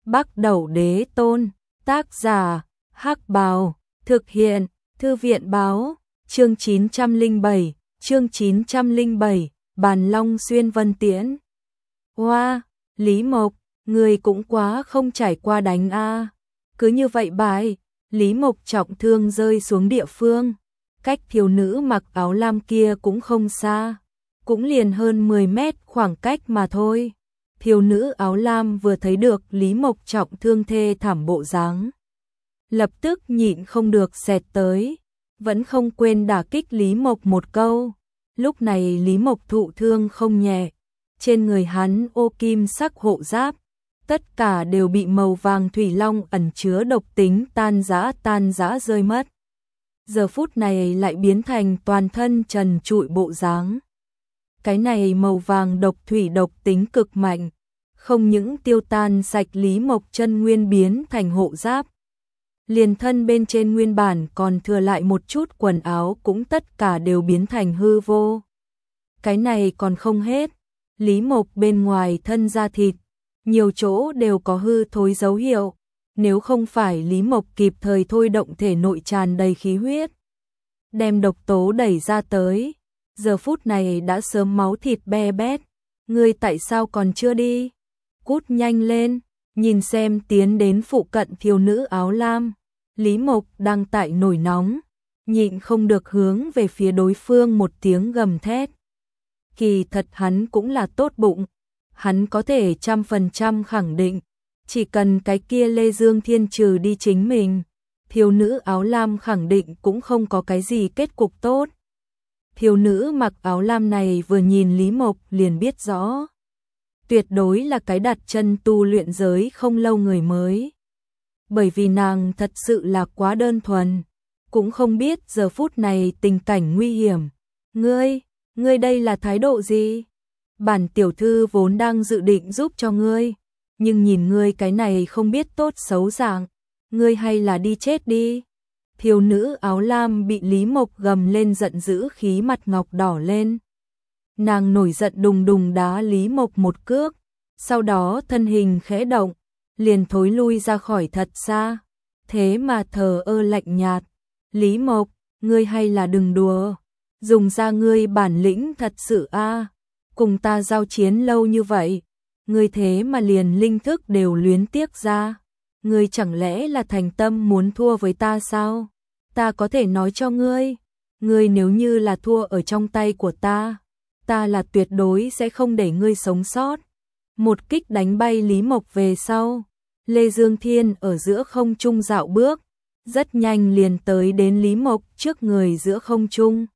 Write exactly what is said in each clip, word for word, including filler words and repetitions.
Bắc Đẩu Đế Tôn, tác giả, Hắc Bào, thực hiện, Thư viện báo, chương chín trăm lẻ bảy, chương chín trăm lẻ bảy, Bàn Long Xuyên Vân Tiễn. Hoa, Lý Mộc, người cũng quá không trải qua đánh a. Cứ như vậy bại, Lý Mộc trọng thương rơi xuống địa phương, cách thiếu nữ mặc áo lam kia cũng không xa, cũng liền hơn mười mét khoảng cách mà thôi. Thiếu nữ áo lam vừa thấy được Lý Mộc trọng thương thê thảm bộ dáng, lập tức nhịn không được xẹt tới, vẫn không quên đả kích Lý Mộc một câu. Lúc này Lý Mộc thụ thương không nhẹ, trên người hắn ô kim sắc hộ giáp, tất cả đều bị màu vàng thủy long ẩn chứa độc tính tan rã tan rã rơi mất. Giờ phút này lại biến thành toàn thân trần trụi bộ dáng. Cái này màu vàng độc thủy độc tính cực mạnh, không những tiêu tan sạch Lý Mộc chân nguyên biến thành hộ giáp, liền thân bên trên nguyên bản còn thừa lại một chút quần áo cũng tất cả đều biến thành hư vô. Cái này còn không hết, Lý Mộc bên ngoài thân da thịt, nhiều chỗ đều có hư thối dấu hiệu, nếu không phải Lý Mộc kịp thời thôi động thể nội tràn đầy khí huyết, đem độc tố đẩy ra tới, giờ phút này đã sớm máu thịt be bét. Ngươi tại sao còn chưa đi? Cút nhanh lên, nhìn xem tiến đến phụ cận thiếu nữ áo lam. Lý Mộc đang tại nổi nóng, nhịn không được hướng về phía đối phương một tiếng gầm thét. Kỳ thật hắn cũng là tốt bụng, hắn có thể trăm phần trăm khẳng định, chỉ cần cái kia Lê Dương Thiên trừ đi chính mình, thiếu nữ áo lam khẳng định cũng không có cái gì kết cục tốt. Thiếu nữ mặc áo lam này vừa nhìn Lý Mộc liền biết rõ, tuyệt đối là cái đặt chân tu luyện giới không lâu người mới. Bởi vì nàng thật sự là quá đơn thuần, cũng không biết giờ phút này tình cảnh nguy hiểm. Ngươi, ngươi đây là thái độ gì? Bản tiểu thư vốn đang dự định giúp cho ngươi, nhưng nhìn ngươi cái này không biết tốt xấu dạng, ngươi hay là đi chết đi. Thiếu nữ áo lam bị Lý Mộc gầm lên giận dữ, khí mặt ngọc đỏ lên. Nàng nổi giận đùng đùng đá Lý Mộc một cước, sau đó thân hình khẽ động, liền thối lui ra khỏi thật xa. Thế mà thờ ơ lạnh nhạt. Lý Mộc, ngươi hay là đừng đùa, dùng ra ngươi bản lĩnh thật sự a. Cùng ta giao chiến lâu như vậy, ngươi thế mà liền linh thức đều luyến tiếc ra. Ngươi chẳng lẽ là thành tâm muốn thua với ta sao? Ta có thể nói cho ngươi, ngươi nếu như là thua ở trong tay của ta, ta là tuyệt đối sẽ không để ngươi sống sót. Một kích đánh bay Lý Mộc về sau, Lê Dương Thiên ở giữa không trung dạo bước, rất nhanh liền tới đến Lý Mộc trước người giữa không trung.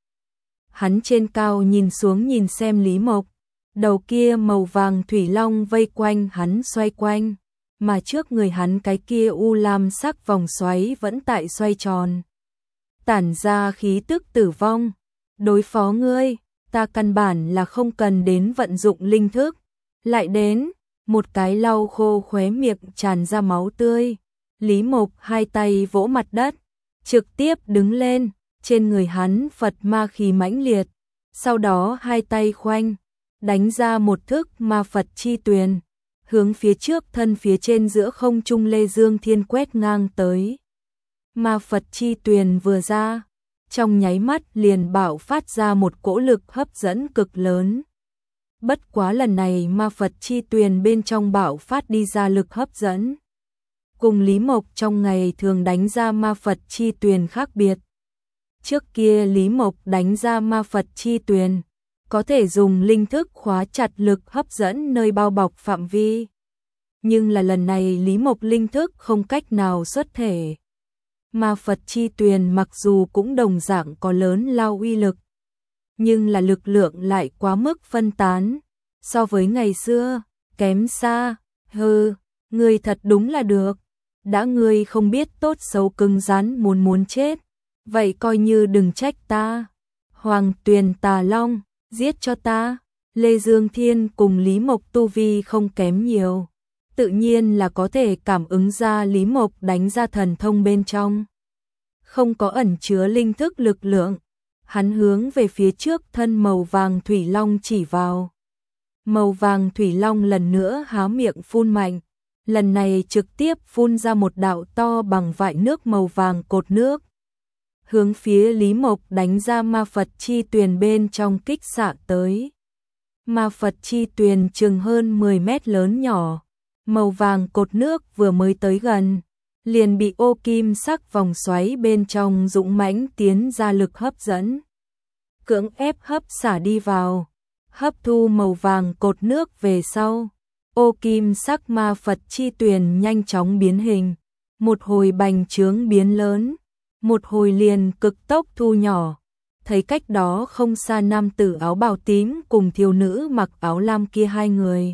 Hắn trên cao nhìn xuống nhìn xem Lý Mộc, đầu kia màu vàng thủy long vây quanh hắn xoay quanh, mà trước người hắn cái kia u lam sắc vòng xoáy vẫn tại xoay tròn, tản ra khí tức tử vong. Đối phó ngươi, ta căn bản là không cần đến vận dụng linh thức, lại đến, một cái lau khô khóe miệng tràn ra máu tươi. Lý Mộc hai tay vỗ mặt đất, trực tiếp đứng lên, trên người hắn Phật ma khí mãnh liệt, sau đó hai tay khoanh, đánh ra một thức ma Phật chi tuyền, hướng phía trước thân phía trên giữa không trung Lê Dương Thiên quét ngang tới. Ma Phật chi tuyền vừa ra, trong nháy mắt liền bạo phát ra một cỗ lực hấp dẫn cực lớn. Bất quá lần này ma Phật chi tuyền bên trong bạo phát đi ra lực hấp dẫn, cùng Lý Mộc trong ngày thường đánh ra ma Phật chi tuyền khác biệt. Trước kia Lý Mộc đánh ra ma Phật chi tuyền, có thể dùng linh thức khóa chặt lực hấp dẫn nơi bao bọc phạm vi. Nhưng là lần này Lý Mộc linh thức không cách nào xuất thể. Ma Phật chi tuyền mặc dù cũng đồng dạng có lớn lao uy lực, nhưng là lực lượng lại quá mức phân tán, so với ngày xưa, kém xa. Hừ, ngươi thật đúng là được, đã ngươi không biết tốt xấu cứng rắn muốn muốn chết, vậy coi như đừng trách ta. Hoàng Tuyền Tà Long, giết cho ta. Lê Dương Thiên cùng Lý Mộc tu vi không kém nhiều, tự nhiên là có thể cảm ứng ra Lý Mộc đánh ra thần thông bên trong không có ẩn chứa linh thức lực lượng. Hắn hướng về phía trước thân màu vàng thủy long chỉ vào. Màu vàng thủy long lần nữa há miệng phun mạnh, lần này trực tiếp phun ra một đạo to bằng vại nước màu vàng cột nước. Hướng phía Lý Mộc đánh ra ma Phật chi tuyền bên trong kích xạ tới. Ma Phật chi tuyền chừng hơn mười mét lớn nhỏ, màu vàng cột nước vừa mới tới gần, liền bị ô kim sắc vòng xoáy bên trong dũng mãnh tiến ra lực hấp dẫn. Cưỡng ép hấp xả đi vào, hấp thu màu vàng cột nước về sau. Ô kim sắc ma Phật chi tuyền nhanh chóng biến hình, một hồi bành trướng biến lớn, một hồi liền cực tốc thu nhỏ. Thấy cách đó không xa nam tử áo bào tím cùng thiếu nữ mặc áo lam kia hai người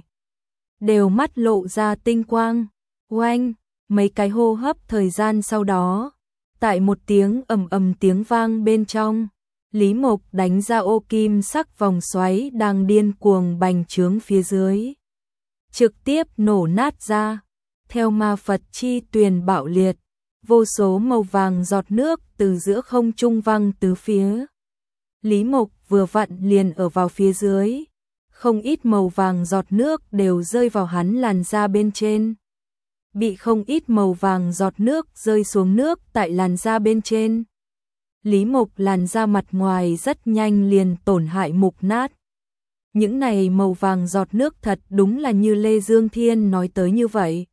đều mắt lộ ra tinh quang. Oanh, mấy cái hô hấp thời gian sau đó, tại một tiếng ầm ầm tiếng vang bên trong, Lý Mộc đánh ra ô kim sắc vòng xoáy đang điên cuồng bành trướng phía dưới, trực tiếp nổ nát ra. Theo ma Phật chi tuyền bạo liệt, vô số màu vàng giọt nước từ giữa không trung văng tứ phía. Lý Mộc vừa vặn liền ở vào phía dưới, không ít màu vàng giọt nước đều rơi vào hắn làn da bên trên. Bị không ít màu vàng giọt nước rơi xuống nước tại làn da bên trên. Lý Mộc làn da mặt ngoài rất nhanh liền tổn hại mục nát. Những này màu vàng giọt nước thật đúng là như Lê Dương Thiên nói tới như vậy.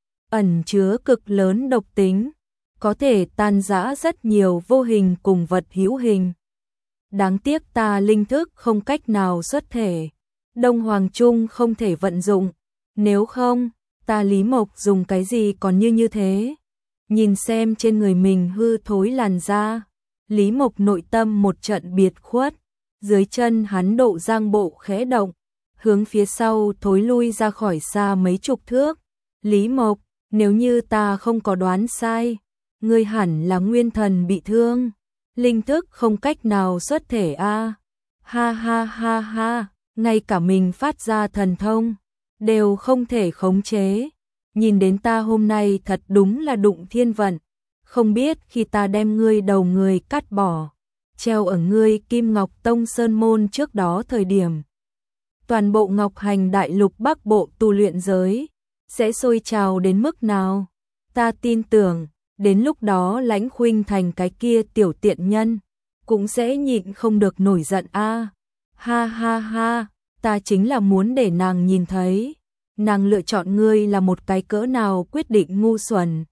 Ẩn chứa cực lớn độc tính, có thể tan rã rất nhiều vô hình cùng vật hữu hình. Đáng tiếc ta linh thức không cách nào xuất thể, Đông Hoàng Trung không thể vận dụng, nếu không, ta Lý Mộc dùng cái gì còn như như thế. Nhìn xem trên người mình hư thối làn da, Lý Mộc nội tâm một trận biệt khuất, dưới chân hắn độ giang bộ khẽ động, hướng phía sau thối lui ra khỏi xa mấy chục thước. Lý Mộc, nếu như ta không có đoán sai, ngươi hẳn là nguyên thần bị thương, linh thức không cách nào xuất thể a. À. Ha ha ha ha, ngay cả mình phát ra thần thông đều không thể khống chế. Nhìn đến ta hôm nay thật đúng là đụng thiên vận, không biết khi ta đem ngươi đầu người cắt bỏ, treo ở ngươi Kim Ngọc Tông Sơn môn trước đó thời điểm, toàn bộ Ngọc Hành Đại Lục Bắc Bộ tu luyện giới sẽ sôi trào đến mức nào. Ta tin tưởng, đến lúc đó Lãnh Khuynh Thành cái kia tiểu tiện nhân cũng sẽ nhịn không được nổi giận a. À. Ha ha ha, ta chính là muốn để nàng nhìn thấy, nàng lựa chọn ngươi là một cái cỡ nào quyết định ngu xuẩn.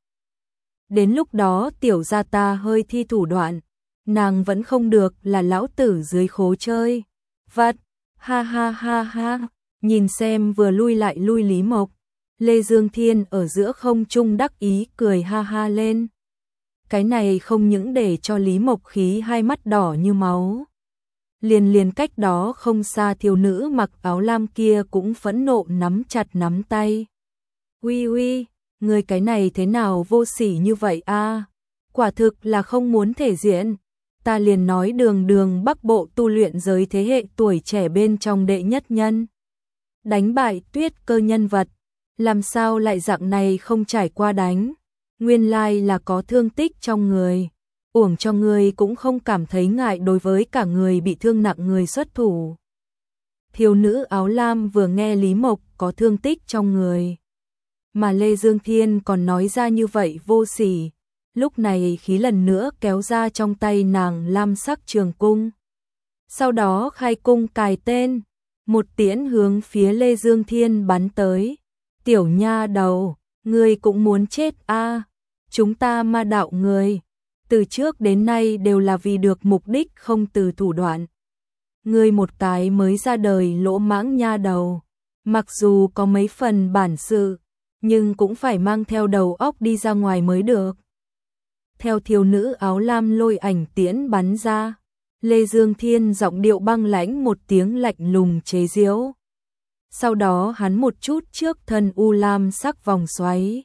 Đến lúc đó tiểu gia ta hơi thi thủ đoạn, nàng vẫn không được là lão tử dưới khố chơi. Vặt, ha ha ha ha, nhìn xem vừa lui lại lui Lý Mộc, Lê Dương Thiên ở giữa không trung đắc ý cười ha ha lên. Cái này không những để cho Lý Mộc khí hai mắt đỏ như máu. Liền liền cách đó không xa thiếu nữ mặc áo lam kia cũng phẫn nộ nắm chặt nắm tay. Uy uy, người cái này thế nào vô sỉ như vậy a? À? Quả thực là không muốn thể diện. Ta liền nói đường đường Bắc Bộ tu luyện giới thế hệ tuổi trẻ bên trong đệ nhất nhân. Đánh bại Tuyết Cơ nhân vật, làm sao lại dạng này không trải qua đánh. Nguyên lai là có thương tích trong người. Uổng cho ngươi cũng không cảm thấy ngại đối với cả người bị thương nặng người xuất thủ. Thiếu nữ áo lam vừa nghe Lý Mộc có thương tích trong người, mà Lê Dương Thiên còn nói ra như vậy vô sỉ, lúc này khí lần nữa kéo ra trong tay nàng lam sắc trường cung. Sau đó khai cung cài tên, một tiễn hướng phía Lê Dương Thiên bắn tới. Tiểu nha đầu, ngươi cũng muốn chết a? À? Chúng ta ma đạo người từ trước đến nay đều là vì được mục đích không từ thủ đoạn. Ngươi một cái mới ra đời lỗ mãng nha đầu, mặc dù có mấy phần bản sự, nhưng cũng phải mang theo đầu óc đi ra ngoài mới được. Theo thiếu nữ áo lam lôi ảnh tiễn bắn ra, Lê Dương Thiên giọng điệu băng lãnh một tiếng lạnh lùng chế giễu. Sau đó hắn một chút trước thân u lam sắc vòng xoáy.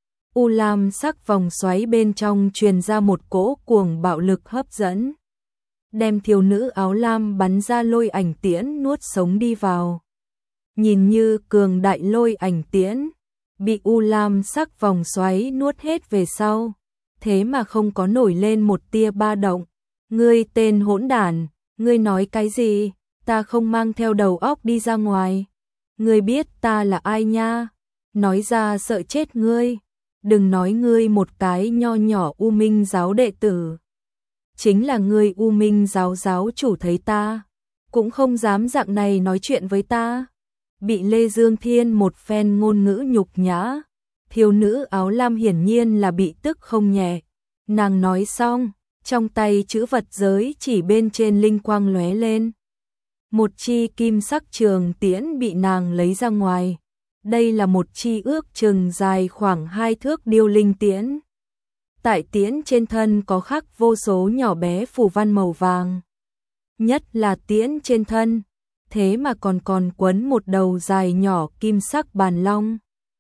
U lam sắc vòng xoáy bên trong truyền ra một cỗ cuồng bạo lực hấp dẫn, đem thiếu nữ áo lam bắn ra lôi ảnh tiễn nuốt sống đi vào. Nhìn như cường đại lôi ảnh tiễn, bị u lam sắc vòng xoáy nuốt hết về sau, thế mà không có nổi lên một tia ba động. Ngươi tên hỗn đản, ngươi nói cái gì? Ta không mang theo đầu óc đi ra ngoài. Ngươi biết ta là ai nha? nói ra sợ chết ngươi, đừng nói ngươi một cái nho nhỏ U Minh giáo đệ tử. Chính là ngươi U Minh giáo giáo chủ thấy ta, cũng không dám dạng này nói chuyện với ta. Bị Lê Dương Thiên một phen ngôn ngữ nhục nhã, thiếu nữ áo lam hiển nhiên là bị tức không nhẹ. Nàng nói xong, trong tay chữ vật giới chỉ bên trên linh quang lóe lên. Một chi kim sắc trường tiễn bị nàng lấy ra ngoài. Đây là một chi ước chừng dài khoảng hai thước điêu linh tiễn. Tại tiễn trên thân có khắc vô số nhỏ bé phù văn màu vàng. Nhất là tiễn trên thân, thế mà còn còn quấn một đầu dài nhỏ kim sắc bàn long.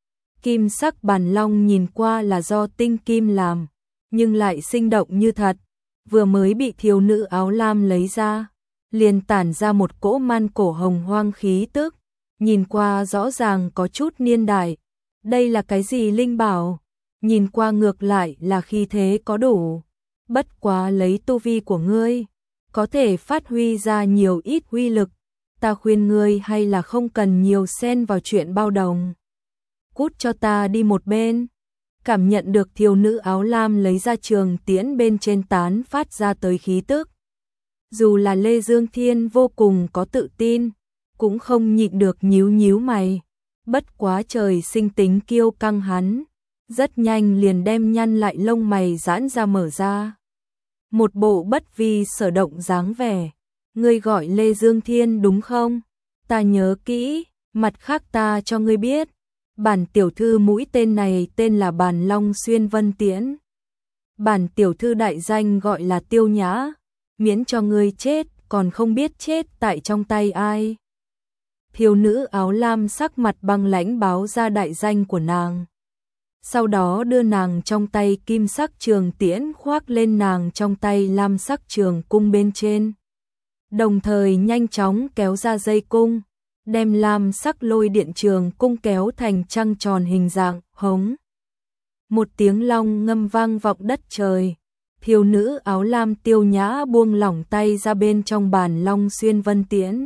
Kim sắc bàn long nhìn qua là do tinh kim làm, nhưng lại sinh động như thật. Vừa mới bị thiếu nữ áo lam lấy ra, liền tản ra một cỗ man cổ hồng hoang khí tức, nhìn qua rõ ràng có chút niên đại. Đây là cái gì linh bảo? Nhìn qua ngược lại là khí thế có đủ. Bất quá lấy tu vi của ngươi, có thể phát huy ra nhiều ít uy lực. Ta khuyên ngươi hay là không cần nhiều xen vào chuyện bao đồng. Cút cho ta đi một bên. Cảm nhận được thiếu nữ áo lam lấy ra trường tiễn bên trên tán phát ra tới khí tức. Dù là Lê Dương Thiên vô cùng có tự tin, cũng không nhịn được nhíu nhíu mày. Bất quá trời sinh tính kiêu căng hắn, rất nhanh liền đem nhăn lại lông mày giãn ra mở ra. Một bộ bất vi sở động dáng vẻ. Ngươi gọi Lê Dương Thiên đúng không? Ta nhớ kỹ, mặt khác ta cho ngươi biết. Bản tiểu thư mũi tên này tên là Bàn Long Xuyên Vân Tiễn. Bản tiểu thư đại danh gọi là Tiêu Nhã, miễn cho ngươi chết, còn không biết chết tại trong tay ai. Thiếu nữ áo lam sắc mặt băng lãnh báo ra đại danh của nàng. Sau đó đưa nàng trong tay kim sắc trường tiễn khoác lên nàng trong tay lam sắc trường cung bên trên. Đồng thời nhanh chóng kéo ra dây cung, đem lam sắc lôi điện trường cung kéo thành trăng tròn hình dạng hống. Một tiếng long ngâm vang vọng đất trời. Thiếu nữ áo lam Tiêu Nhã buông lỏng tay ra bên trong Bàn Long Xuyên Vân Tiễn.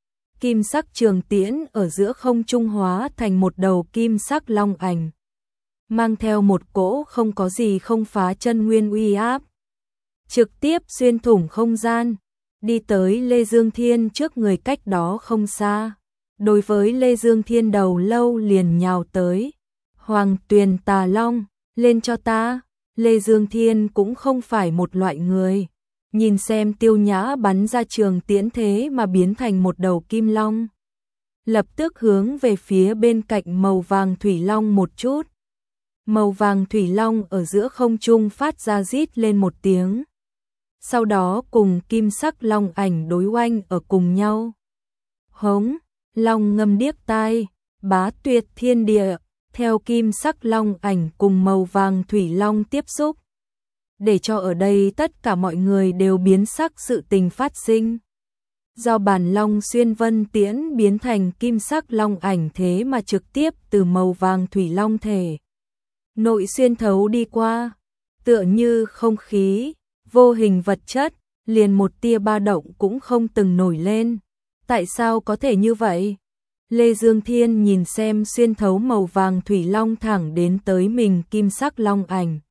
Kim sắc trường tiễn ở giữa không trung hóa thành một đầu kim sắc long ảnh, mang theo một cỗ không có gì không phá chân nguyên uy áp, trực tiếp xuyên thủng không gian, đi tới Lê Dương Thiên trước người cách đó không xa. Đối với Lê Dương Thiên đầu lâu liền nhào tới. Hoàng Tuyền Tà Long, lên cho ta. Lê Dương Thiên cũng không phải một loại người. Nhìn xem Tiêu Nhã bắn ra trường tiễn thế mà biến thành một đầu kim long. Lập tức hướng về phía bên cạnh màu vàng thủy long một chút. Màu vàng thủy long ở giữa không trung phát ra rít lên một tiếng. Sau đó cùng kim sắc long ảnh đối oanh ở cùng nhau. Hống, long ngâm điếc tai, bá tuyệt thiên địa, theo kim sắc long ảnh cùng màu vàng thủy long tiếp xúc. Để cho ở đây tất cả mọi người đều biến sắc sự tình phát sinh. Do Bàn Long Xuyên Vân Tiễn biến thành kim sắc long ảnh thế mà trực tiếp từ màu vàng thủy long thể nội xuyên thấu đi qua, tựa như không khí, vô hình vật chất, liền một tia ba động cũng không từng nổi lên. Tại sao có thể như vậy? Lê Dương Thiên nhìn xem xuyên thấu màu vàng thủy long thẳng đến tới mình kim sắc long ảnh.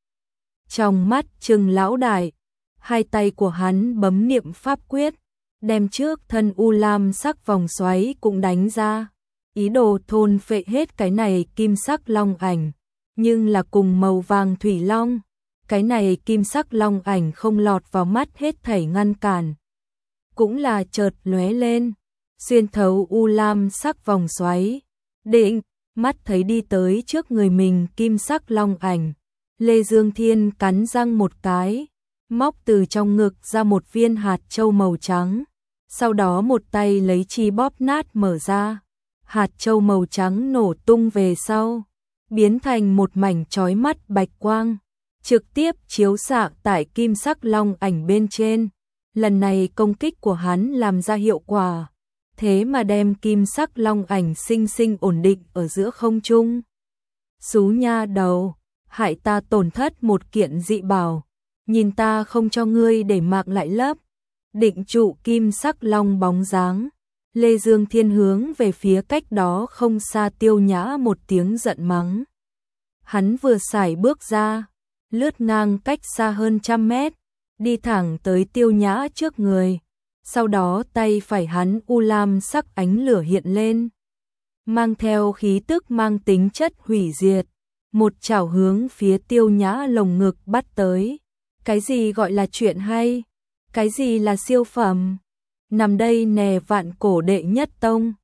Trong mắt trừng lão đại, hai tay của hắn bấm niệm pháp quyết, đem trước thân u lam sắc vòng xoáy cũng đánh ra, ý đồ thôn phệ hết cái này kim sắc long ảnh, nhưng là cùng màu vàng thủy long, cái này kim sắc long ảnh không lọt vào mắt hết thảy ngăn cản. Cũng là chợt lóe lên, xuyên thấu u lam sắc vòng xoáy, định, mắt thấy đi tới trước người mình kim sắc long ảnh. Lê Dương Thiên cắn răng một cái, móc từ trong ngực ra một viên hạt châu màu trắng, sau đó một tay lấy chi bóp nát mở ra. Hạt châu màu trắng nổ tung về sau, biến thành một mảnh chói mắt bạch quang, trực tiếp chiếu xạ tại kim sắc long ảnh bên trên. Lần này công kích của hắn làm ra hiệu quả, thế mà đem kim sắc long ảnh sinh sinh ổn định ở giữa không trung. Xú nha đầu, hại ta tổn thất một kiện dị bảo, nhìn ta không cho ngươi để mạng lại lấp. Định trụ kim sắc long bóng dáng, Lê Dương Thiên hướng về phía cách đó không xa Tiêu Nhã một tiếng giận mắng. Hắn vừa sải bước ra, lướt ngang cách xa hơn trăm mét, đi thẳng tới Tiêu Nhã trước người. Sau đó tay phải hắn u lam sắc ánh lửa hiện lên, mang theo khí tức mang tính chất hủy diệt, một chảo hướng phía Tiêu Nhã lồng ngực bắt tới. Cái gì gọi là chuyện hay? Cái gì là siêu phẩm? Nằm đây nè vạn cổ đệ nhất tông,